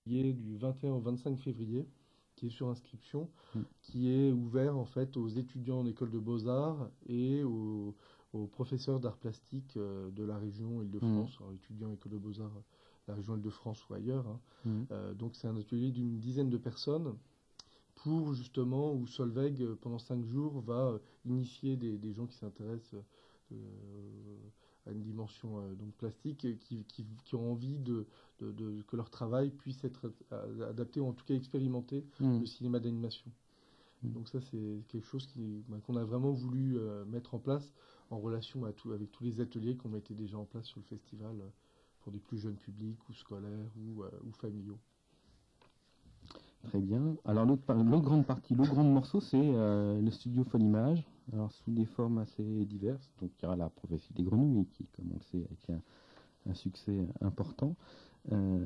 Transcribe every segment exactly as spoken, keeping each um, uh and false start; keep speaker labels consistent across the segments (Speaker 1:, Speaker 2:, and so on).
Speaker 1: du vingt et un au vingt-cinq février, qui est sur inscription,
Speaker 2: Mm.
Speaker 1: qui est ouvert en fait aux étudiants en école de beaux-arts et aux, aux professeurs d'art plastique euh, de la région Île-de-France, alors étudiants en école de beaux-arts de la région Île-de-France ou ailleurs. hein.
Speaker 2: Mm.
Speaker 1: Euh, donc c'est un atelier d'une dizaine de personnes pour justement où Solveig euh, pendant cinq jours va euh, initier des, des gens qui s'intéressent euh, à une dimension euh, donc plastique et qui, qui, qui ont envie de, de, de- que leur travail puisse être euh, adapté ou en tout cas expérimenté
Speaker 2: Mm.
Speaker 1: le cinéma d'animation.
Speaker 2: Mm.
Speaker 1: Donc ça c'est quelque chose qui, bah, qu'on a vraiment voulu euh, mettre en place en relation à tout, avec tous les ateliers qu'on mettait déjà en place sur le festival euh, pour des plus jeunes publics ou scolaires ou, euh, ou familiaux.
Speaker 2: Très bien. Alors l'autre par- l'autre grande partie, l'autre grand morceau, c'est euh, le studio Folimage. Alors sous des formes assez diverses. Donc il y aura la prophétie des grenouilles qui, comme on le sait, a été un, un succès important. Euh,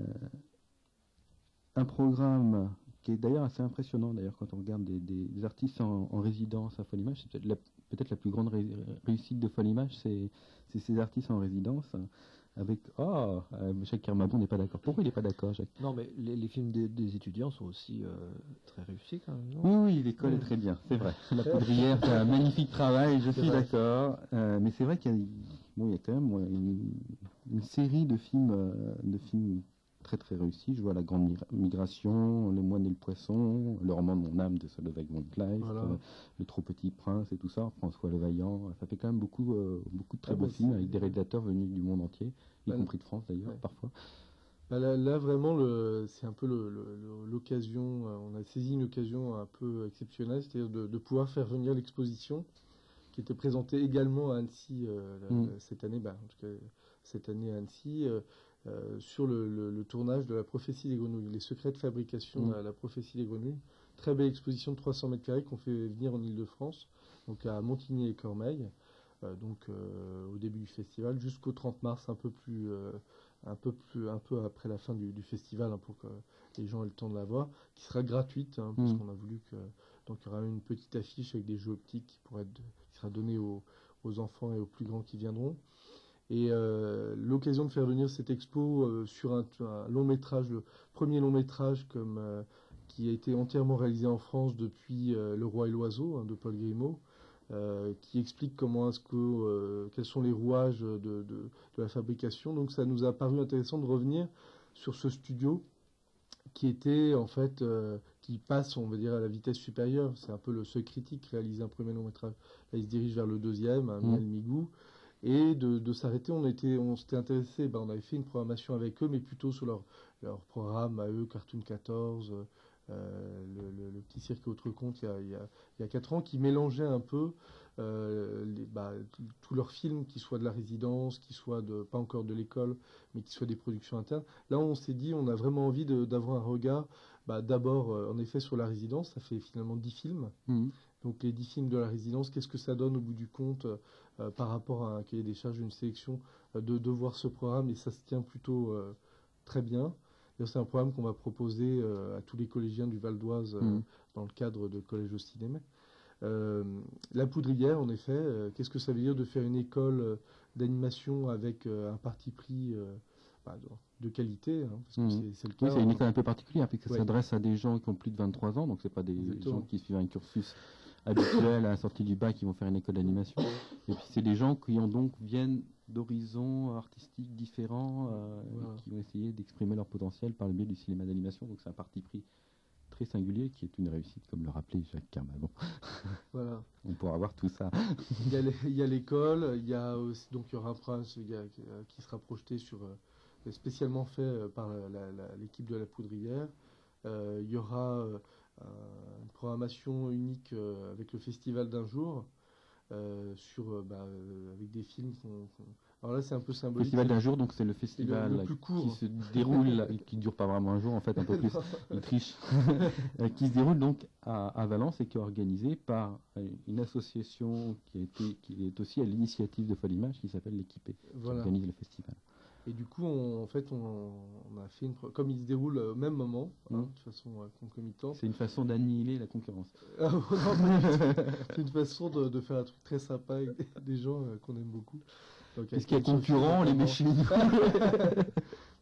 Speaker 2: un programme qui est d'ailleurs assez impressionnant. D'ailleurs quand on regarde des, des- des artistes en, en résidence à Folimage, c'est peut-être la, peut-être la plus grande ré- réussite de Folimage, c'est c'est ces artistes en résidence. Avec oh, euh, Jacques Kermabon n'est pas d'accord. Pourquoi il n'est pas d'accord, Jacques?
Speaker 3: Non, mais les, les films des, des étudiants sont aussi euh, très réussis quand même, non?
Speaker 2: Oui, oui, l'école
Speaker 1: Mm.
Speaker 2: est très bien, c'est vrai. La Poudrière fait un magnifique travail, je
Speaker 1: C'est
Speaker 2: suis
Speaker 1: vrai.
Speaker 2: d'accord. Euh, mais c'est vrai qu'il y a, bon, il y a quand même ouais, une, une série de films, euh, de films très très réussis. Je vois La Grande Migra- Migration, Le Moine et le Poisson, Le Roman de mon âme de Solveig von Kleist,
Speaker 1: Voilà.
Speaker 2: euh, Le Trop Petit Prince et tout ça, François Le Vaillant. Ça fait quand même beaucoup, euh, beaucoup de très
Speaker 1: Ah,
Speaker 2: beaux
Speaker 1: bah,
Speaker 2: films
Speaker 1: c'est-
Speaker 2: avec des réalisateurs venus du monde entier, y
Speaker 1: Bah,
Speaker 2: compris de France d'ailleurs,
Speaker 1: ouais.
Speaker 2: parfois.
Speaker 1: Bah là, là, vraiment, le, c'est un peu le- le- le- l'occasion, euh, on a saisi une occasion un peu exceptionnelle, c'est-à-dire de, de pouvoir faire venir l'exposition qui était présentée également à Annecy euh, la-
Speaker 2: Mm.
Speaker 1: la- cette année, bah, en tout cas cette année à Annecy, euh, euh, sur le, le- le tournage de La Prophétie des Grenouilles, les secrets de fabrication
Speaker 2: Mm.
Speaker 1: à La Prophétie des Grenouilles. Très belle exposition de trois cents mètres carrés qu'on fait venir en Île-de-France, donc à Montigny et Cormeilles, euh, donc euh, au début du festival jusqu'au trente mars, un peu plus, euh, un peu plus, un peu après la fin du, du festival, hein, pour que les gens aient le temps de la voir, qui sera gratuite, hein, parce
Speaker 2: Mm.
Speaker 1: qu'on a voulu que, donc il y aura une petite affiche avec des jeux optiques qui pourraient être, qui sera donnée aux, aux enfants et aux plus grands qui viendront. Et euh, l'occasion de faire venir cette expo euh, sur un, un long métrage, le premier long métrage comme, euh, qui a été entièrement réalisé en France depuis euh, Le Roi et l'Oiseau, hein, de Paul Grimaud, euh, qui explique comment est-ce que, euh, quels sont les rouages de, de, de la fabrication. Donc ça nous a paru intéressant de revenir sur ce studio qui était en fait, euh, qui passe, on va dire, à la vitesse supérieure. C'est un peu le seuil critique, réaliser un premier long métrage. Là, il se dirige vers le deuxième, à
Speaker 2: Mm.
Speaker 1: Miel Migou. Et de, de s'arrêter, on était, on s'était intéressé, ben, on avait fait une programmation avec eux, mais plutôt sur leur, leur programme à eux, Cartoon quatorze, euh, le, le- le petit cirque autre compte, il y a, il y a, il y a quatre ans, qui mélangeait un peu euh, les, bah, t- tous leurs films, qui soient de la résidence, qui soient de, pas encore de l'école, mais qui soient des productions internes. Là, on s'est dit, on a vraiment envie de- d'avoir un regard, bah, d'abord, euh, en effet, sur la résidence, ça fait finalement dix films.
Speaker 2: Mm.
Speaker 1: Donc les dix films de la résidence, qu'est-ce que ça donne au bout du compte euh, par rapport à un cahier des charges, une sélection, euh, de, de voir ce programme, et ça se tient plutôt euh, très bien. D'ailleurs, c'est un programme qu'on va proposer euh, à tous les collégiens du Val d'Oise euh,
Speaker 2: Mm.
Speaker 1: dans le cadre de Collège au cinéma. Euh, la Poudrière, en effet, euh, qu'est-ce que ça veut dire de faire une école euh, d'animation avec euh, un parti pris euh, bah, de, de qualité, hein, parce que
Speaker 2: Mhm.
Speaker 1: c'est c'est le cas.
Speaker 2: Oui, c'est une
Speaker 1: hein.
Speaker 2: école un peu particulière, puisque ça
Speaker 1: Ouais.
Speaker 2: s'adresse à des gens qui ont plus de vingt-trois ans, donc c'est pas des
Speaker 1: Exactement.
Speaker 2: gens qui suivent un cursus habituel à la sortie du bac qui vont faire une école d'animation. Et puis c'est des gens qui ont donc viennent d'horizons artistiques différents, euh,
Speaker 1: Voilà.
Speaker 2: et qui vont essayer d'exprimer leur potentiel par le biais du cinéma d'animation. Donc c'est un parti pris très singulier qui est une réussite, comme le rappelait Jacques Kermabon.
Speaker 1: Voilà.
Speaker 2: On pourra voir tout ça.
Speaker 1: Il y a les- il y a l'école, il y a aussi, donc il y aura un programme il y a- qui sera projeté sur, euh, spécialement fait euh, par la- la- la- l'équipe de la Poudrière. Euh, il y aura euh, un- une programmation unique euh, avec le festival d'un jour, euh, sur, euh, bah, euh, avec des films qu'on... qu'on- Alors là, c'est un peu
Speaker 2: Le
Speaker 1: symbolique.
Speaker 2: festival
Speaker 1: c'est-
Speaker 2: d'un jour, donc c'est le festival
Speaker 1: le plus court.
Speaker 2: qui se déroule, qui dure pas vraiment un jour en fait, un peu plus, il triche, Euh, qui se déroule donc à, à Valence et qui est organisé par euh, une association qui, a été, qui est aussi à l'initiative de Folimage, qui s'appelle l'Équipé, qui
Speaker 1: Voilà.
Speaker 2: organise le festival.
Speaker 1: Et du coup, on, en fait, on, on a fait une... pro- Comme il se déroule au même moment, hein,
Speaker 2: Mhm.
Speaker 1: de façon euh, concomitante.
Speaker 2: C'est une façon d'annihiler la concurrence.
Speaker 1: Ah, non, pas du tout. C'est une façon de, de faire un truc très sympa avec des, des gens euh, qu'on aime beaucoup. Donc,
Speaker 2: Est-ce qu'il y a concurrent, les met chez nous.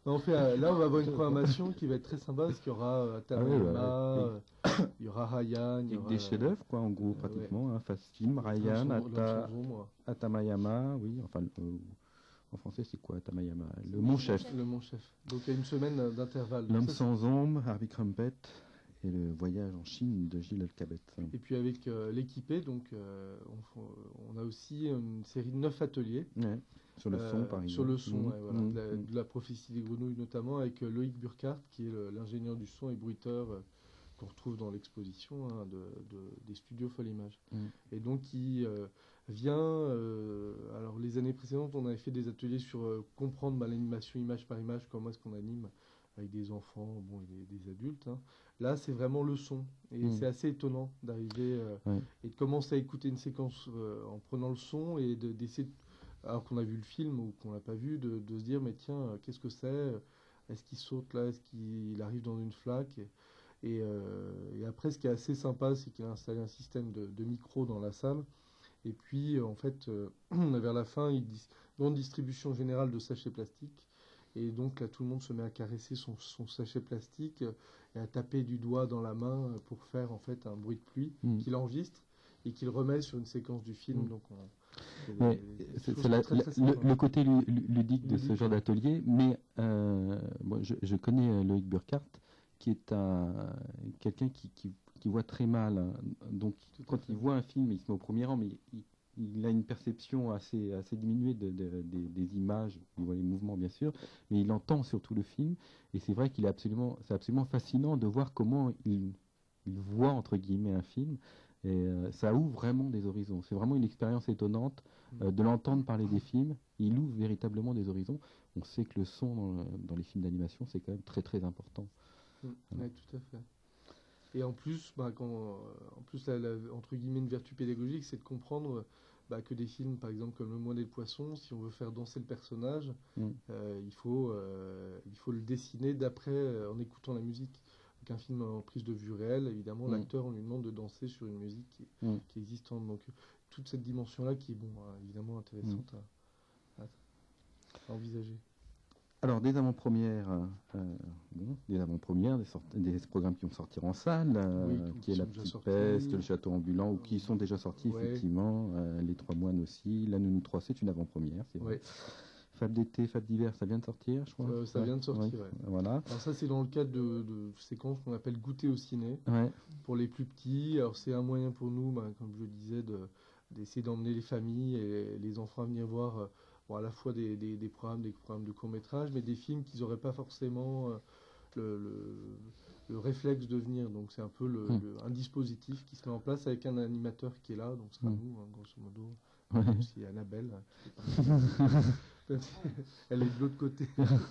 Speaker 1: On fait, euh, là, on va avoir une programmation qui va être très sympa parce qu'il y aura euh, Atamayama,
Speaker 2: Ah ouais, ouais.
Speaker 1: euh, il y aura Ryan, il y
Speaker 2: Avec
Speaker 1: aura
Speaker 2: des chefs-d'œuvre, quoi, en gros,
Speaker 1: euh,
Speaker 2: pratiquement. Hein, Fast Film,
Speaker 1: ouais,
Speaker 2: Ryan,
Speaker 1: L'homme sans- l'homme
Speaker 2: Ata,
Speaker 1: sans ombre.
Speaker 2: Atamayama, oui, enfin, euh, en français, c'est quoi Atamayama? Le Mon Chef.
Speaker 1: Le Mon Chef. Donc il y a une semaine euh, d'intervalle. Donc
Speaker 2: L'homme
Speaker 1: ça,
Speaker 2: sans ombre, Harvey Crumpet, et le voyage en Chine de Gilles Alcabet.
Speaker 1: Et puis avec euh, l'équipé, donc euh, on, on a aussi une série de neuf ateliers.
Speaker 2: Ouais, sur le son,
Speaker 1: Euh,
Speaker 2: par exemple.
Speaker 1: Sur le son,
Speaker 2: Mmh,
Speaker 1: ouais, voilà,
Speaker 2: mmh,
Speaker 1: de, la,
Speaker 2: mmh.
Speaker 1: de la prophétie des grenouilles notamment, avec euh, Loïc Burkhardt, qui est le- l'ingénieur du son et bruiteur euh, qu'on retrouve dans l'exposition hein, de, de- des studios Folle Image.
Speaker 2: Mmh.
Speaker 1: Et donc qui euh, vient, euh, alors les années précédentes, on avait fait des ateliers sur euh, comprendre bah, l'animation image par image, comment est-ce qu'on anime avec des enfants, bon, et des, des adultes. Hein. Là, c'est vraiment le son. Et
Speaker 2: Mmh.
Speaker 1: c'est assez étonnant d'arriver euh,
Speaker 2: Ouais.
Speaker 1: et de commencer à écouter une séquence euh, en prenant le son et de- d'essayer, de, alors qu'on a vu le film ou qu'on l'a pas vu, de, de se dire, mais tiens, euh, qu'est-ce que c'est? Est-ce qu'il saute là? Est-ce qu'il arrive dans une flaque? Et, et, euh, et après, ce qui est assez sympa, c'est qu'il a installé un système de, de micro dans la salle. Et puis, euh, en fait, euh, vers la fin, il dit, dans une distribution générale de sachets plastiques. Et donc, là, tout le monde se met à caresser son, son sachet plastique euh, et à taper du doigt dans la main euh, pour faire, en fait, un bruit de pluie
Speaker 2: Mm.
Speaker 1: qu'il enregistre et qu'il remet sur une séquence du film.
Speaker 2: Mm.
Speaker 1: Donc, on, c'est
Speaker 2: Mais
Speaker 1: des- des
Speaker 2: c'est
Speaker 1: choses
Speaker 2: c'est la-
Speaker 1: très,
Speaker 2: la-
Speaker 1: très
Speaker 2: le,
Speaker 1: sympas.
Speaker 2: le côté lu- lu- ludique de ce
Speaker 1: Ludique,
Speaker 2: genre
Speaker 1: ouais.
Speaker 2: d'atelier, mais euh, moi, je, je connais euh, Loïc Burkhardt, qui est un quelqu'un qui, qui, qui voit très mal. Hein. Donc,
Speaker 1: Tout à
Speaker 2: quand
Speaker 1: fait.
Speaker 2: il voit un film, il se met au premier rang, mais il, il a une perception assez, assez diminuée de, de- des- des images. Il voit les mouvements, bien sûr, mais il entend surtout le film. Et c'est vrai qu'il est absolument, c'est absolument fascinant de voir comment il, il voit, entre guillemets, un film. Et euh, ça ouvre vraiment des horizons. C'est vraiment une expérience étonnante euh, de l'entendre parler des films. Il ouvre véritablement des horizons. On sait que le son dans, le- dans les films d'animation, c'est quand même très très important.
Speaker 1: Mm. Ouais, tout à fait. Et en plus, bah, quand, euh, en plus la, la- entre guillemets, une vertu pédagogique, c'est de comprendre euh, bah, que des films, par exemple, comme Le Moine et le Poisson, si on veut faire danser le personnage,
Speaker 2: Mm.
Speaker 1: euh, il faut, euh, il faut le dessiner d'après, euh, en écoutant la musique. Donc un film en prise de vue réelle, évidemment,
Speaker 2: Mm.
Speaker 1: l'acteur, on lui demande de danser sur une musique qui,
Speaker 2: Mm.
Speaker 1: qui est existante. Donc euh, toute cette dimension-là qui est, bon, euh, évidemment, intéressante à, à- à envisager.
Speaker 2: Alors, des avant-premières, euh, euh, bon, des avant-premières, des, sorti- des programmes qui vont sortir en salle, euh,
Speaker 1: Oui, ou
Speaker 2: qui
Speaker 1: qui
Speaker 2: est La
Speaker 1: sont déjà
Speaker 2: Petite
Speaker 1: sortis.
Speaker 2: Peste, Le Château Ambulant, ou qui sont déjà sortis,
Speaker 1: Ouais.
Speaker 2: effectivement, euh, Les Trois Moines aussi, La Nounou trois, c'est une avant-première, c'est vrai.
Speaker 1: Ouais.
Speaker 2: Fab d'été, Fab d'hiver, ça vient de sortir, je crois.
Speaker 1: Euh, ça
Speaker 2: Ouais,
Speaker 1: vient de sortir,
Speaker 2: ouais.
Speaker 1: ouais.
Speaker 2: Voilà.
Speaker 1: Alors ça, c'est dans le cadre de, de séquences qu'on appelle goûter au ciné.
Speaker 2: Ouais.
Speaker 1: Pour les plus petits, alors c'est un moyen pour nous, bah, comme je le disais, de, d'essayer d'emmener les familles et les enfants à venir voir euh, bon, à la fois des, des, des programmes, des programmes de court-métrage, mais des films qu'ils n'auraient pas forcément euh, le, le, le réflexe de venir. Donc c'est un peu le,
Speaker 2: Mm.
Speaker 1: le- un dispositif qui se met en place avec un animateur qui est là, donc ce sera
Speaker 2: Mm.
Speaker 1: nous, hein, grosso modo.
Speaker 2: Ouais.
Speaker 1: Aussi Annabelle, hein, qui est pas- elle est de l'autre côté.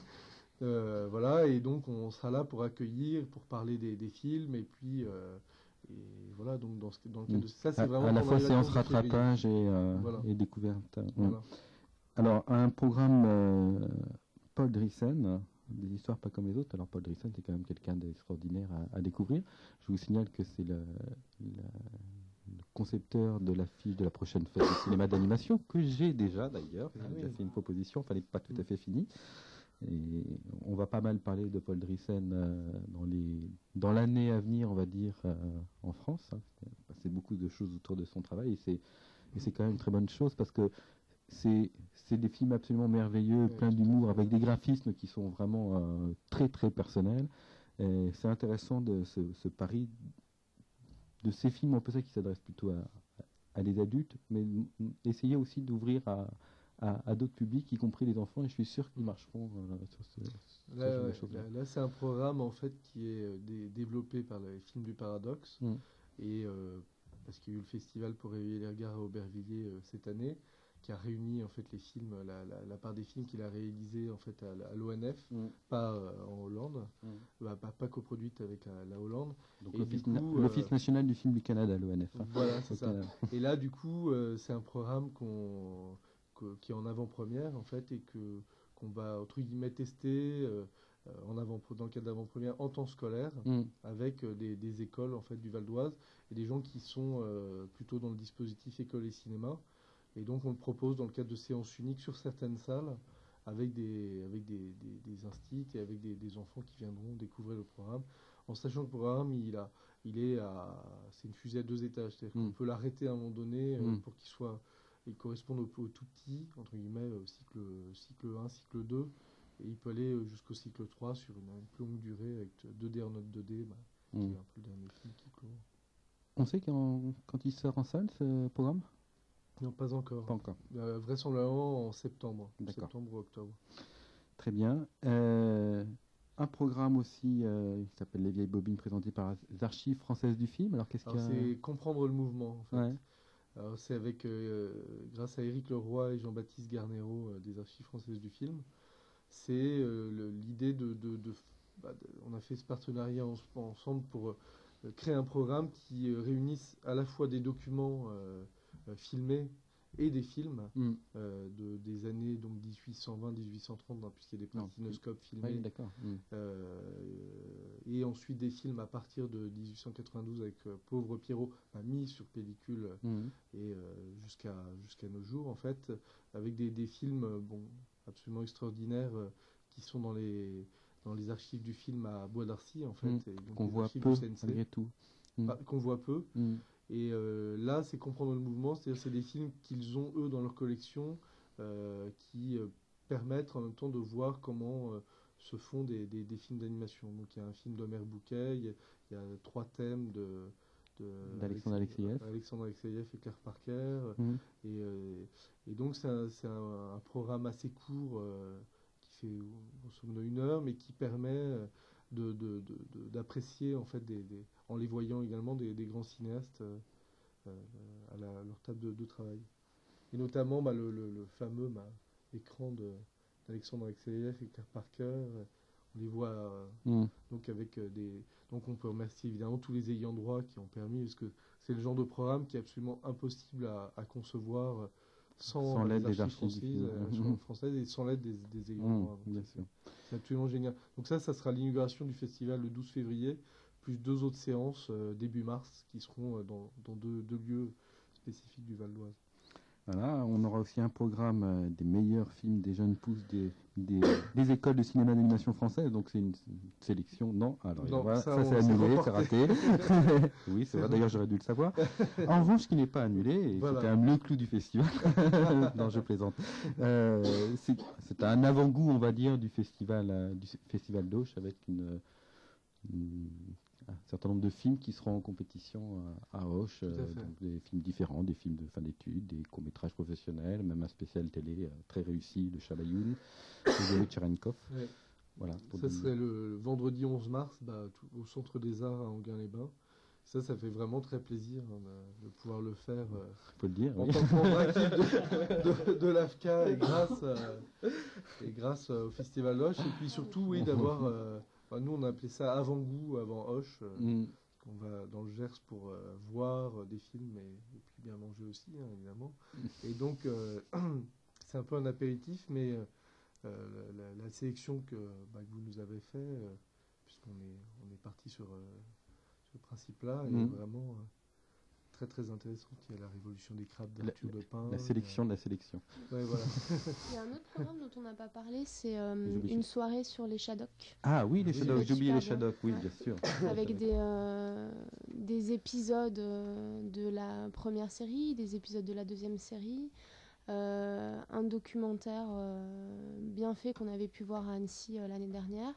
Speaker 1: Euh, voilà, et donc on sera là pour accueillir, pour parler des, des films, et puis euh, et voilà, donc dans, ce, dans le cadre de ça, c'est
Speaker 2: à,
Speaker 1: vraiment
Speaker 2: à la
Speaker 1: pendant
Speaker 2: fois
Speaker 1: les
Speaker 2: séance
Speaker 1: vacances de février.
Speaker 2: rattrapage et, euh,
Speaker 1: Voilà.
Speaker 2: et découverte. Ouais.
Speaker 1: Voilà.
Speaker 2: Alors, un programme euh, Paul Drissen, des histoires pas comme les autres. Alors, Paul Drissen, c'est quand même quelqu'un d'extraordinaire à, à découvrir. Je vous signale que c'est le, le- le concepteur de l'affiche de la prochaine fête de cinéma d'animation, que j'ai déjà d'ailleurs.
Speaker 1: Ah
Speaker 2: J'ai
Speaker 1: oui.
Speaker 2: déjà fait une proposition, fallait pas tout à fait fini. Et on va pas mal parler de Paul Drissen euh, dans les dans l'année à venir, on va dire, euh, en France. Hein. C'est beaucoup de choses autour de son travail et c'est et c'est quand même une très bonne chose parce que c'est c'est des films absolument merveilleux,
Speaker 1: Ouais,
Speaker 2: plein
Speaker 1: tout à
Speaker 2: d'humour,
Speaker 1: fait.
Speaker 2: avec des graphismes qui sont vraiment euh, très très personnels. Et c'est intéressant de ce, ce pari de ces films, on peut dire, qui s'adressent plutôt à, à des adultes, mais m- essayer aussi d'ouvrir à, à, à d'autres publics, y compris les enfants, et je suis sûr qu'ils marcheront euh, sur ce, ce
Speaker 1: Là,
Speaker 2: genre de
Speaker 1: ouais,
Speaker 2: choses-là.
Speaker 1: là, là, c'est un programme en fait qui est euh, dé- développé par les films du Paradoxe
Speaker 2: Mm.
Speaker 1: et euh, parce qu'il y a eu le festival pour réveiller les regards à Aubervilliers euh, cette année, qui a réuni en fait les films, la, la, la part des films qu'il a réalisés en fait à, à l'O N F,
Speaker 2: Mm.
Speaker 1: pas euh, en Hollande,
Speaker 2: Mm.
Speaker 1: bah, pas, pas coproduite avec la, la Hollande.
Speaker 2: Donc
Speaker 1: Et
Speaker 2: l'Office
Speaker 1: du
Speaker 2: na-
Speaker 1: coup, euh,
Speaker 2: l'Office national du film du Canada, l'O N F. hein.
Speaker 1: Voilà, c'est
Speaker 2: Au
Speaker 1: ça.
Speaker 2: Canada.
Speaker 1: Et là, du coup, euh, c'est un programme qu'on, que- qui est en avant-première, en fait, et que, qu'on va, entre guillemets, tester euh, euh, en avant, dans le cadre d'avant-première en temps scolaire,
Speaker 2: Mm.
Speaker 1: avec euh, des, des écoles, en fait, du Val d'Oise, et des gens qui sont euh, plutôt dans le dispositif école et cinéma. Et donc, on le propose dans le cadre de séances uniques sur certaines salles, avec des, avec des, des, des instits et avec des, des enfants qui viendront découvrir le programme, en sachant que le programme, il, a, il est à, c'est une fusée à deux étages, c'est-à-dire
Speaker 2: Mm.
Speaker 1: qu'on peut l'arrêter à un moment donné euh,
Speaker 2: Mm.
Speaker 1: pour qu'il soit, il corresponde au, au tout petit, entre guillemets, au cycle, cycle un, cycle deux, et il peut aller euh, jusqu'au cycle trois sur une, une plus longue durée avec deux D en note deux D, bah,
Speaker 2: Mm.
Speaker 1: qui est un peu le dernier film qui clôt.
Speaker 2: On sait quand, quand il sort en salle, ce programme?
Speaker 1: Non, pas encore.
Speaker 2: Pas encore.
Speaker 1: Euh, vraisemblablement en septembre,
Speaker 2: D'accord.
Speaker 1: septembre ou octobre.
Speaker 2: Très bien. Euh, un programme aussi euh, qui s'appelle Les Vieilles Bobines, présenté par les Archives françaises du film. Alors qu'est-ce qu'il
Speaker 1: Alors
Speaker 2: y a?
Speaker 1: c'est comprendre le mouvement en fait.
Speaker 2: Ouais.
Speaker 1: Alors c'est avec, euh, grâce à Éric Leroy et Jean-Baptiste Garnero euh, des Archives françaises du film, c'est euh, le- l'idée de, de, de- bah, de- on a fait ce partenariat en- ensemble pour euh, créer un programme qui euh, réunisse à la fois des documents euh, euh, filmés et des films
Speaker 2: Mm.
Speaker 1: euh, de, des années donc dix-huit cent vingt dix-huit cent trente, hein, puisqu'il y a des
Speaker 2: Non.
Speaker 1: platinoscopes
Speaker 2: Ouais,
Speaker 1: filmés,
Speaker 2: d'accord. Mm.
Speaker 1: euh, et ensuite des films à partir de dix-huit cent quatre-vingt-douze avec euh, Pauvre Pierrot, bah, mis sur pellicule
Speaker 2: Mm.
Speaker 1: et euh, jusqu'à jusqu'à nos jours en fait, avec des, des films euh, bon, absolument extraordinaires euh, qui sont dans les, dans les archives du film à Bois d'Arcy en fait,
Speaker 2: Mm.
Speaker 1: et donc
Speaker 2: Qu'on
Speaker 1: les
Speaker 2: voit
Speaker 1: archives
Speaker 2: peu,
Speaker 1: du C N C,
Speaker 2: malgré tout. Mm.
Speaker 1: bah, qu'on voit peu.
Speaker 2: Mm.
Speaker 1: Et euh, là, c'est comprendre le mouvement, c'est-à-dire c'est des films qu'ils ont eux dans leur collection euh, qui euh, permettent en même temps de voir comment euh, se font des, des, des films d'animation. Donc il y a un film d'Omer Bouquet, il y, a, il y a trois thèmes de, de
Speaker 2: D'Alexandre Alexeïev.
Speaker 1: Alexandre Alexeïev et Claire Parker.
Speaker 2: Mm.
Speaker 1: Et, euh, et donc c'est un, c'est un, un programme assez court euh, qui fait grosso modo une heure, mais qui permet euh, de, de, de, de- d'apprécier en fait des, des- en les voyant également des, des grands cinéastes euh, euh, à, la- à leur table de, de travail. Et notamment bah, le, le- le fameux bah, écran de, d'Alexandre Alexeïev et Claire Parker. euh, On les voit euh,
Speaker 2: Mm.
Speaker 1: donc avec euh, des. Donc on peut remercier évidemment tous les ayants droit qui ont permis, parce que c'est le genre de programme qui est absolument impossible à, à concevoir euh, sans,
Speaker 2: Sans
Speaker 1: euh,
Speaker 2: l'aide
Speaker 1: les
Speaker 2: des
Speaker 1: archives
Speaker 2: archives du
Speaker 1: françaises,
Speaker 2: film.
Speaker 1: euh, françaises et sans l'aide des, des ayants
Speaker 2: Mm.
Speaker 1: droit. Donc
Speaker 2: Bien
Speaker 1: ça,
Speaker 2: sûr.
Speaker 1: c'est- c'est absolument génial. Donc ça, ça sera l'inauguration du festival le douze février, plus deux autres séances euh, début mars qui seront euh, dans, dans deux, deux lieux spécifiques du Val d'Oise.
Speaker 2: Voilà, on aura aussi un programme euh, des meilleurs films des jeunes pousses des, des, des écoles de cinéma d'animation française. Donc c'est une, une sélection. Non, alors
Speaker 1: Non,
Speaker 2: voilà,
Speaker 1: ça,
Speaker 2: ça,
Speaker 1: on
Speaker 2: c'est
Speaker 1: s'est
Speaker 2: annulé, c'est
Speaker 1: reporté.
Speaker 2: raté. Oui, c'est vrai. D'ailleurs, j'aurais dû le savoir. En revanche, ce qui n'est pas annulé, et
Speaker 1: Voilà.
Speaker 2: c'était un le clou du festival. Non, je plaisante. Euh, c'est c'est un avant-goût, on va dire, du festival, euh, du festival d'Auch avec une, une- un certain nombre de films qui seront en compétition à, à Auch,
Speaker 1: Tout à
Speaker 2: euh,
Speaker 1: fait.
Speaker 2: donc des films différents, des films de fin d'études, des courts-métrages professionnels, même un spécial télé euh, très réussi de Chabayoun, de Yuri Tcherenkov.
Speaker 1: Ouais.
Speaker 2: Voilà, pour
Speaker 1: Ça
Speaker 2: donner-
Speaker 1: serait le, le vendredi onze mars bah, tout- au Centre des Arts à Anguin-les-Bains. Ça, ça fait vraiment très plaisir hein, de, de pouvoir le faire euh,
Speaker 2: faut le dire.
Speaker 1: en
Speaker 2: Oui.
Speaker 1: tant que membre actif de, de, de l'A F C A et grâce, euh, et grâce euh, au Festival Hoche. Et puis surtout, oui, d'avoir. euh, enfin, nous, on a appelé ça avant-goût, avant Hoche. euh,
Speaker 2: Mm.
Speaker 1: On va dans le Gers pour euh, voir euh, des films et, et puis bien manger aussi, hein, évidemment. Et donc, euh, c'est un peu un apéritif, mais euh, euh, la, la- la sélection que, bah, que vous nous avez fait, euh, puisqu'on est, on est parti sur euh, ce principe-là, est
Speaker 2: Mhm.
Speaker 1: vraiment euh, très très intéressante. Il y a la révolution des crabes
Speaker 2: La-
Speaker 1: d'Arthur de Pin.
Speaker 2: La sélection de la sélection.
Speaker 1: il y a- Ouais, voilà.
Speaker 4: Il y a un autre programme dont on n'a pas parlé, c'est euh,
Speaker 2: Les obéis.
Speaker 4: une soirée sur les Shadocks,
Speaker 2: Ah oui, les
Speaker 1: Oui,
Speaker 2: Shadows,
Speaker 4: c'est
Speaker 2: j'ai oublié les
Speaker 4: super bien.
Speaker 2: Shadows, oui,
Speaker 4: Ouais.
Speaker 2: bien sûr.
Speaker 4: avec des, euh, des épisodes euh, de la première série, des épisodes de la deuxième série, euh, un documentaire euh, bien fait qu'on avait pu voir à Annecy euh, l'année dernière,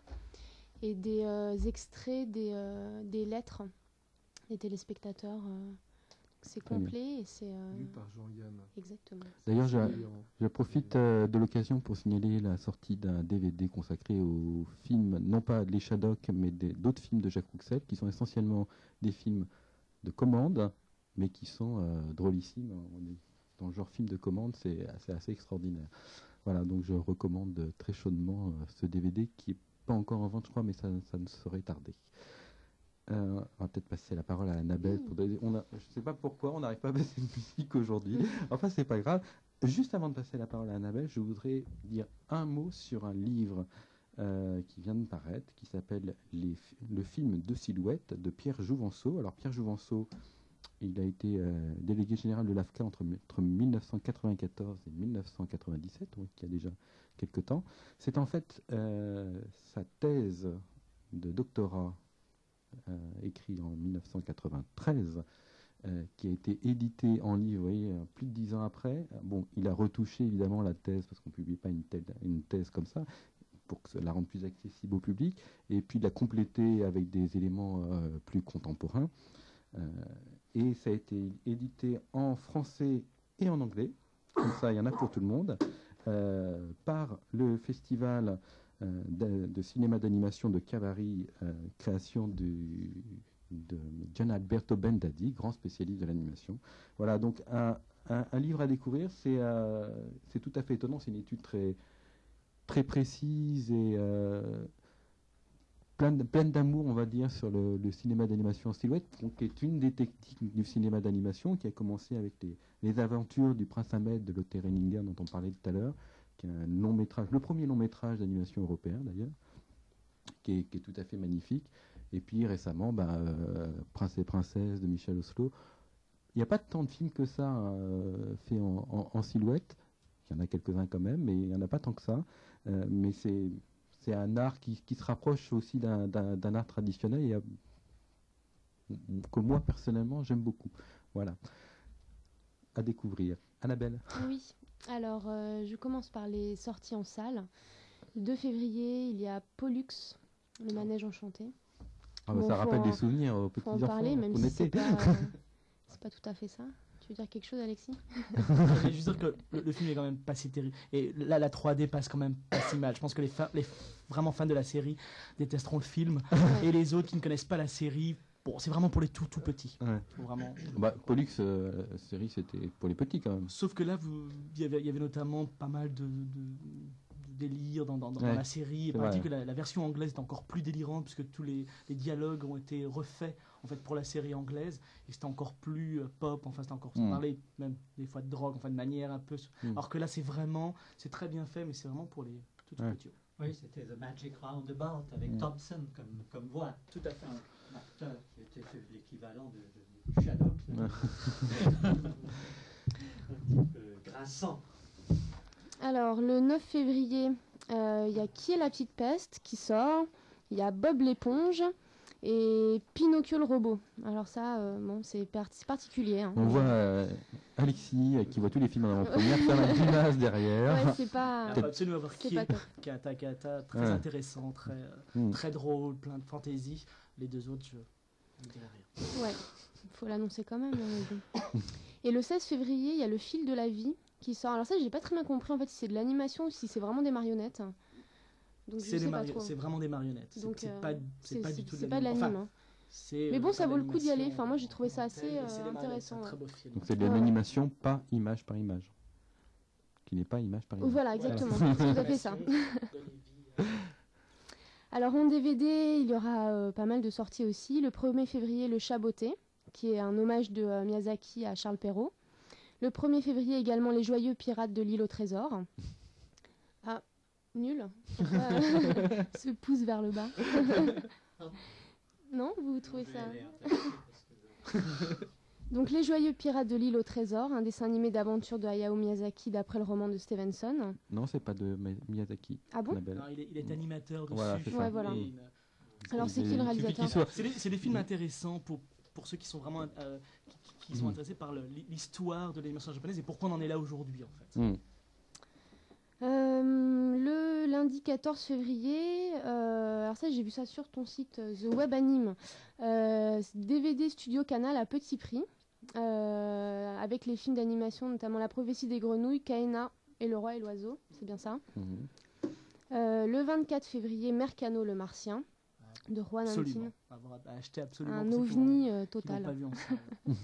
Speaker 4: et des euh, extraits des, euh, des lettres des téléspectateurs. euh. C'est
Speaker 2: Très bien.
Speaker 4: complet et c'est... euh,
Speaker 1: Lu par Jean-Yann.
Speaker 4: exactement.
Speaker 2: D'ailleurs, je,
Speaker 1: Et en-
Speaker 2: je profite euh, de l'occasion pour signaler la sortie d'un D V D consacré aux films, non pas les Shadocks, mais des- d'autres films de Jacques Rouxel, qui sont essentiellement des films de commande, mais qui sont euh, drôlissimes. On est dans le genre film de commande, c'est assez, assez extraordinaire. Voilà, donc je recommande très chaudement euh, ce D V D qui n'est pas encore en vente, je crois, mais ça, ça ne saurait tarder. Euh, on va peut-être passer la parole à Annabelle. Pour donner- on a, je ne sais pas pourquoi on n'arrive pas à passer de musique aujourd'hui. Enfin, c'est pas grave. Juste avant de passer la parole à Annabelle, je voudrais dire un mot sur un livre euh, qui vient de paraître, qui s'appelle Les fi- Le film de silhouette de Pierre Jouvenceau. Alors, Pierre Jouvenceau il a été euh, délégué général de l'A F C A entre, entre mille neuf cent quatre-vingt-quatorze et mille neuf cent quatre-vingt-dix-sept, donc il y a déjà quelques temps. C'est en fait euh, sa thèse de doctorat euh, écrite en mille neuf cent quatre-vingt-treize euh, qui a été éditée en livre, vous voyez, plus de dix ans après. Bon, il a retouché évidemment la thèse parce qu'on ne publie pas une, telle, une thèse comme ça, pour que la rende plus accessible au public, et puis l'a complété avec des éléments euh, plus contemporains. Euh, et ça a été édité en français et en anglais, comme ça il y en a pour tout le monde, euh, par le festival euh, de, de cinéma d'animation de Cavari, euh, création du, de Gian Alberto Bendadi, grand spécialiste de l'animation. Voilà, donc un, un, un livre à découvrir, c'est euh, c'est tout à fait étonnant, c'est une étude très, très précise et euh, pleine, pleine d'amour, on va dire, sur le, le cinéma d'animation en silhouette, qui est une des techniques du cinéma d'animation, qui a commencé avec les, les aventures du Prince Ahmed de Lotte Renninger, dont on parlait tout à l'heure, qui est un long métrage, le premier long métrage d'animation européen d'ailleurs, qui est, qui est tout à fait magnifique. Et puis récemment, bah, euh, Prince et Princesse de Michel Oslo. Il n'y a pas tant de films que ça euh, faits en, en, en silhouette. Il y en a quelques-uns quand même, mais il n'y en a pas tant que ça. Euh, mais c'est c'est un art qui, qui se rapproche aussi d'un, d'un, d'un art traditionnel et, euh, que moi, personnellement, j'aime beaucoup. Voilà. À découvrir. Annabelle.
Speaker 4: Oui, alors euh, je commence par les sorties en salle. Le deux février, il y a Pollux, le manège enchanté.
Speaker 2: Ah bah
Speaker 4: Bon,
Speaker 2: ça
Speaker 4: faut
Speaker 2: rappelle
Speaker 4: en-
Speaker 2: des souvenirs aux petits
Speaker 4: Faut en
Speaker 2: enfants.
Speaker 4: parler, même
Speaker 2: qu'on
Speaker 4: si c'est
Speaker 2: était.
Speaker 4: pas, euh, c'est pas tout à fait ça. Tu veux dire quelque chose, Alexis?
Speaker 5: Je voulais juste dire que le, le film est quand même pas si terrible. Et là, la trois D passe quand même pas si mal. Je pense que les, fa- les f- vraiment fans de la série détesteront le film.
Speaker 4: Ouais.
Speaker 5: Et les autres qui ne connaissent pas la série, bon, c'est vraiment pour les tout tout petits.
Speaker 2: Ouais.
Speaker 5: Faut vraiment...
Speaker 2: Bah, Pollux, euh, la série, c'était pour les petits quand même.
Speaker 5: Sauf que là, vous- il y avait, il y avait notamment pas mal de, de, de délire dans, dans, dans
Speaker 2: Ouais,
Speaker 5: la série. Et
Speaker 2: c'est
Speaker 5: paraît-il
Speaker 2: vrai.
Speaker 5: que la, la version anglaise est encore plus délirante puisque tous les, les dialogues ont été refaits en fait pour la série anglaise et c'était encore plus euh, pop. Enfin, c'était encore sans
Speaker 2: Mm.
Speaker 5: parler même des fois de drogue, enfin de manière un peu.
Speaker 2: Mm.
Speaker 5: Alors que là, c'est vraiment, c'est très bien fait, mais c'est vraiment pour les tout
Speaker 2: Ouais.
Speaker 5: petits.
Speaker 6: Oui, c'était The Magic Roundabout avec
Speaker 2: Mm.
Speaker 6: Thompson comme, comme voix.
Speaker 5: Tout à fait.
Speaker 6: Un acteur qui était l'équivalent de, de Shadow.
Speaker 2: Ouais.
Speaker 6: Un petit peu grinçant.
Speaker 4: Alors, le neuf février, euh, il y a Qui est la petite peste qui sort. Il y a Bob l'éponge et Pinocchio le robot. Alors ça, euh, bon, c'est par- c'est particulier. Hein.
Speaker 2: On voit euh, Alexis, euh, qui voit tous les films en première, faire la grimace derrière.
Speaker 4: Ouais, c'est pas,
Speaker 5: Il faut absolument voir
Speaker 4: c'est
Speaker 5: qui
Speaker 4: pas
Speaker 5: est
Speaker 4: top.
Speaker 5: Kata Kata, très
Speaker 2: Ouais.
Speaker 5: intéressant, très, euh,
Speaker 2: Mm.
Speaker 5: très drôle, plein de fantaisie. Les deux autres, je ne dirais rien.
Speaker 4: Ouais, faut l'annoncer quand même. hein, mais bon. Et le seize février, il y a Le fil de la vie qui sort. Alors ça, j'ai pas très bien compris en fait si c'est de l'animation ou si c'est vraiment des marionnettes. Donc je
Speaker 5: C'est
Speaker 4: sais
Speaker 5: des
Speaker 4: pas
Speaker 5: mari-
Speaker 4: trop.
Speaker 5: c'est vraiment des marionnettes. C'est-
Speaker 4: Donc,
Speaker 5: C'est
Speaker 4: euh,
Speaker 5: pas, c'est
Speaker 4: C'est
Speaker 5: pas
Speaker 4: c'est-
Speaker 5: du tout
Speaker 4: c'est pas de
Speaker 5: l'anime.
Speaker 4: l'anime.
Speaker 5: Enfin,
Speaker 4: hein.
Speaker 5: c'est,
Speaker 4: Mais
Speaker 5: euh,
Speaker 4: bon, ça
Speaker 5: pas
Speaker 4: vaut le coup d'y aller.
Speaker 5: l'animation
Speaker 4: Enfin, moi, j'ai trouvé ça
Speaker 5: en
Speaker 4: assez,
Speaker 5: telle, mais
Speaker 4: euh,
Speaker 5: c'est des marionnettes,
Speaker 4: intéressant,
Speaker 5: C'est un
Speaker 4: ouais.
Speaker 5: très beau film.
Speaker 2: Donc c'est de
Speaker 4: Ouais.
Speaker 2: l'animation, pas image par image. Qui n'est pas image par image.
Speaker 4: Voilà, exactement. C'est tout à fait ça. Alors en D V D, il y aura euh, pas mal de sorties aussi. Le premier février, Le Chat Botté, qui est un hommage de euh, Miyazaki à Charles Perrault. Le premier février également, Les Joyeux Pirates de l'île au trésor. Ah, nul. Pourquoi, euh, ce pouce vers le bas. Non, vous trouvez ça? Donc Les Joyeux Pirates de l'île au trésor, un dessin animé d'aventure de Hayao Miyazaki d'après le roman de Stevenson.
Speaker 2: Non, c'est pas de Mi- Miyazaki.
Speaker 4: Ah bon?
Speaker 2: Annabelle.
Speaker 5: Non, il, est, il est animateur dessus.
Speaker 2: Voilà, c'est ça.
Speaker 4: Ouais, voilà.
Speaker 5: Et il-
Speaker 4: Alors c'est
Speaker 2: Et-
Speaker 4: qui le
Speaker 2: il suffit
Speaker 4: réalisateur?
Speaker 2: qu'il soit-
Speaker 5: C'est des, c'est des films intéressants pour, pour ceux qui sont vraiment euh, qui, qui sont
Speaker 2: Mhm.
Speaker 5: intéressés par le- l'histoire de l'animation japonaise et pourquoi on en est là aujourd'hui en fait.
Speaker 2: Mm.
Speaker 4: Euh, le lundi quatorze février, euh, alors ça j'ai vu ça sur ton site euh, The Web Anime, euh, D V D Studio Canal à petit prix, euh, avec les films d'animation notamment La prophétie des grenouilles, Kaena et Le roi et l'oiseau, c'est bien ça.
Speaker 2: Mhm.
Speaker 4: Euh, le vingt-quatre février, Mercano le martien de Juan
Speaker 5: Absolument.
Speaker 4: Antin,
Speaker 5: À avoir à acheter absolument.
Speaker 4: un
Speaker 5: pour ceux qui l'ont-
Speaker 4: ovni euh,
Speaker 5: qui l'ont
Speaker 4: total.
Speaker 5: pas vu en salle.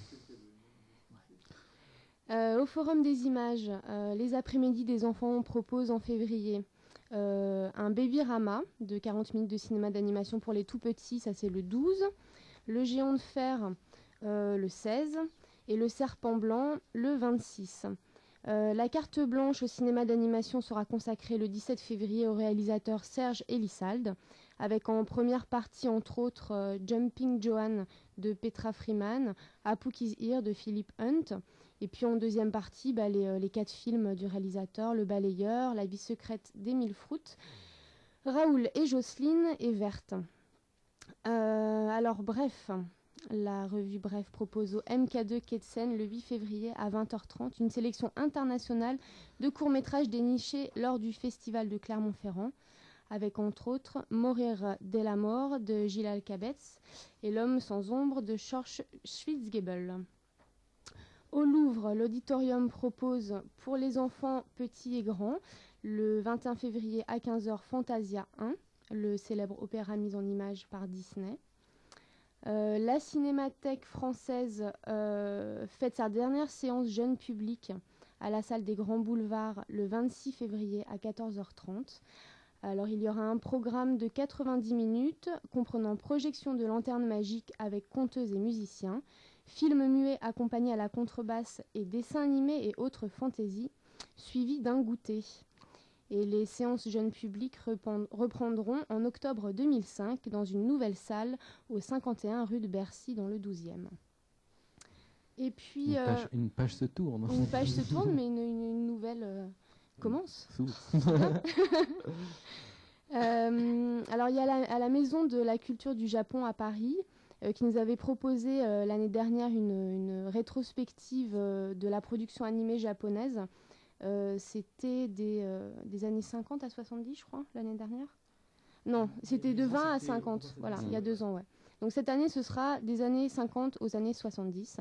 Speaker 4: Euh, au Forum des images, euh, les après-midi des enfants proposent en février euh, un Baby Rama de quarante minutes de cinéma d'animation pour les tout petits, ça c'est le douze. Le Géant de fer euh, le seize et le Serpent blanc le vingt-six. Euh, la carte blanche au cinéma d'animation sera consacrée le dix-sept février au réalisateur Serge Elissalde avec en première partie, entre autres, euh, Jumping Johan de Petra Freeman, A Pook Is Here de Philip Hunt, et puis en deuxième partie, bah, les, euh, les quatre films du réalisateur, Le Balayeur, La vie secrète d'Émile Fruit, Raoul et Jocelyne et Verte. Euh, alors bref, la revue Bref propose au M K deux Quai de Seine le huit février à vingt heures trente une sélection internationale de courts-métrages dénichés lors du festival de Clermont-Ferrand, avec entre autres Mourir dès la mort de Gilles Alcabetz et L'homme sans ombre de George Schwitzgebel. Au Louvre, l'auditorium propose pour les enfants petits et grands le vingt et un février à quinze heures Fantasia un, le célèbre opéra mis en image par Disney. Euh, la Cinémathèque française euh, fête sa dernière séance jeune public à la salle des Grands Boulevards le vingt-six février à quatorze heures trente. Alors il y aura un programme de quatre-vingt-dix minutes comprenant projection de lanternes magiques avec conteuses et musiciens, films muets accompagnés à la contrebasse et dessins animés et autres fantaisies, suivis d'un goûter. Et les séances jeunes publics reprendront en octobre deux mille cinq dans une nouvelle salle au cinquante et un rue de Bercy dans le douzième. Et puis...
Speaker 2: Une page,
Speaker 4: euh,
Speaker 2: une page se tourne.
Speaker 4: Une page se tourne, mais une, une, une nouvelle euh, commence. euh, alors, il y a la, à la Maison de la Culture du Japon à Paris, euh, qui nous avait proposé euh, l'année dernière une, une rétrospective euh, de la production animée japonaise. Euh, c'était des, euh, des années cinquante à soixante-dix, je crois, l'année dernière. Non, c'était de vingt à cinquante, voilà, il y a deux ans, ouais. Donc cette année, ce sera des années cinquante aux années soixante-dix.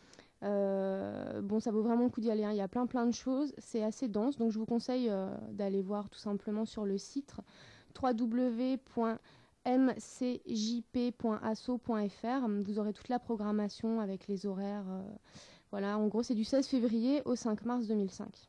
Speaker 4: Euh, bon, ça vaut vraiment le coup d'y aller, hein. Il y a plein plein de choses, c'est assez dense, donc je vous conseille euh, d'aller voir tout simplement sur le site w w w point m c j p point asso point f r. Vous aurez toute la programmation avec les horaires. Euh, voilà, en gros, c'est du seize février au cinq mars deux mille cinq.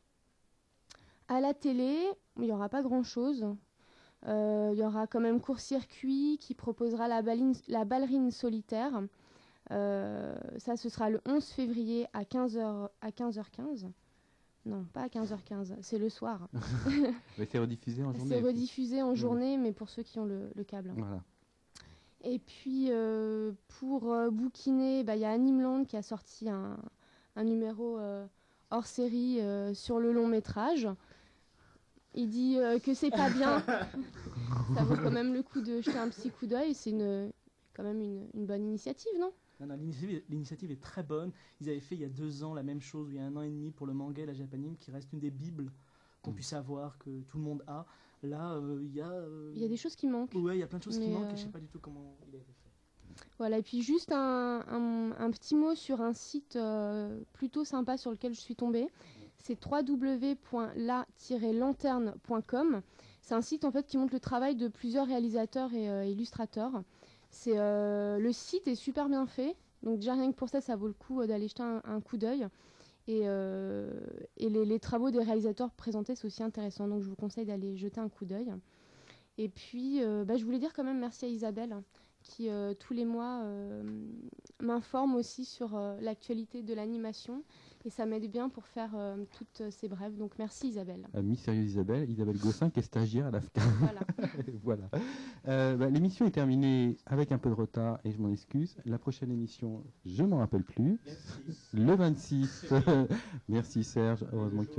Speaker 4: À la télé, il n'y aura pas grand-chose. Euh, il y aura quand même Court-Circuit qui proposera la, baline, la ballerine solitaire. Euh, ça, ce sera le onze février à quinze heures, à quinze heures quinze. Non, pas à quinze heures quinze, c'est le soir.
Speaker 2: Mais c'est rediffusé en journée.
Speaker 4: C'est rediffusé en journée, mais pour ceux qui ont le, le câble.
Speaker 2: Voilà.
Speaker 4: Et puis, euh, pour euh, bouquiner, bah, y a Animeland qui a sorti un, un numéro euh, hors série euh, sur le long métrage. Il dit euh, que c'est pas bien. Ça vaut quand même le coup de jeter un petit coup d'œil. C'est une, quand même une, une bonne initiative, non ?
Speaker 5: Non, non, l'initiative, l'initiative est très bonne. Ils avaient fait il y a deux ans la même chose, il y a un an et demi pour le manga et la japanime, qui reste une des bibles qu'on puisse avoir, que tout le monde a. Là, euh, il y a... Euh...
Speaker 4: Il y a des choses qui manquent.
Speaker 5: Ouais, il y a plein de choses
Speaker 4: Mais
Speaker 5: qui manquent
Speaker 4: euh...
Speaker 5: et je sais pas du tout comment il a été fait.
Speaker 4: Voilà, et puis juste un, un, un petit mot sur un site euh, plutôt sympa sur lequel je suis tombée. C'est w w w point la tiret lanterne point com. C'est un site en fait qui montre le travail de plusieurs réalisateurs et euh, illustrateurs. C'est, euh, le site est super bien fait, donc déjà rien que pour ça, ça vaut le coup euh, d'aller jeter un, un coup d'œil. Et, euh, et les, les travaux des réalisateurs présentés, c'est aussi intéressant, donc je vous conseille d'aller jeter un coup d'œil. Et puis, euh, bah, je voulais dire quand même merci à Isabelle, qui euh, tous les mois euh, m'informe aussi sur euh, l'actualité de l'animation. Et ça m'aide bien pour faire euh, toutes ces brèves. Donc merci Isabelle.
Speaker 2: Euh, Mystérieuse Isabelle, Isabelle Gossin qui est stagiaire à l'A F C A.
Speaker 4: Voilà.
Speaker 2: Voilà. Euh, bah, l'émission est terminée avec un peu de retard et je m'en excuse. La prochaine émission, je ne m'en rappelle plus.
Speaker 6: vingt-six.
Speaker 2: Le vingt-six. Merci Serge, heureusement que...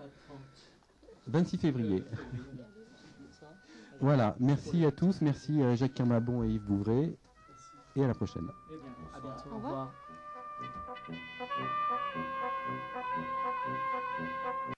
Speaker 2: vingt-six février. Voilà, merci à tous. Merci à Jacques Camabon et Yves Bouvray. Et à la prochaine.
Speaker 5: Eh bien, à bientôt.
Speaker 4: Au revoir.
Speaker 5: Au revoir.